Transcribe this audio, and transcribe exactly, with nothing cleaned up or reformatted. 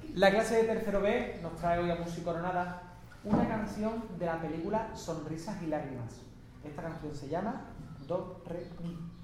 La clase de tercero B nos trae hoy a Musicoronada una canción de la película Sonrisas y Lágrimas. Esta canción se llama Do, Re, Mi.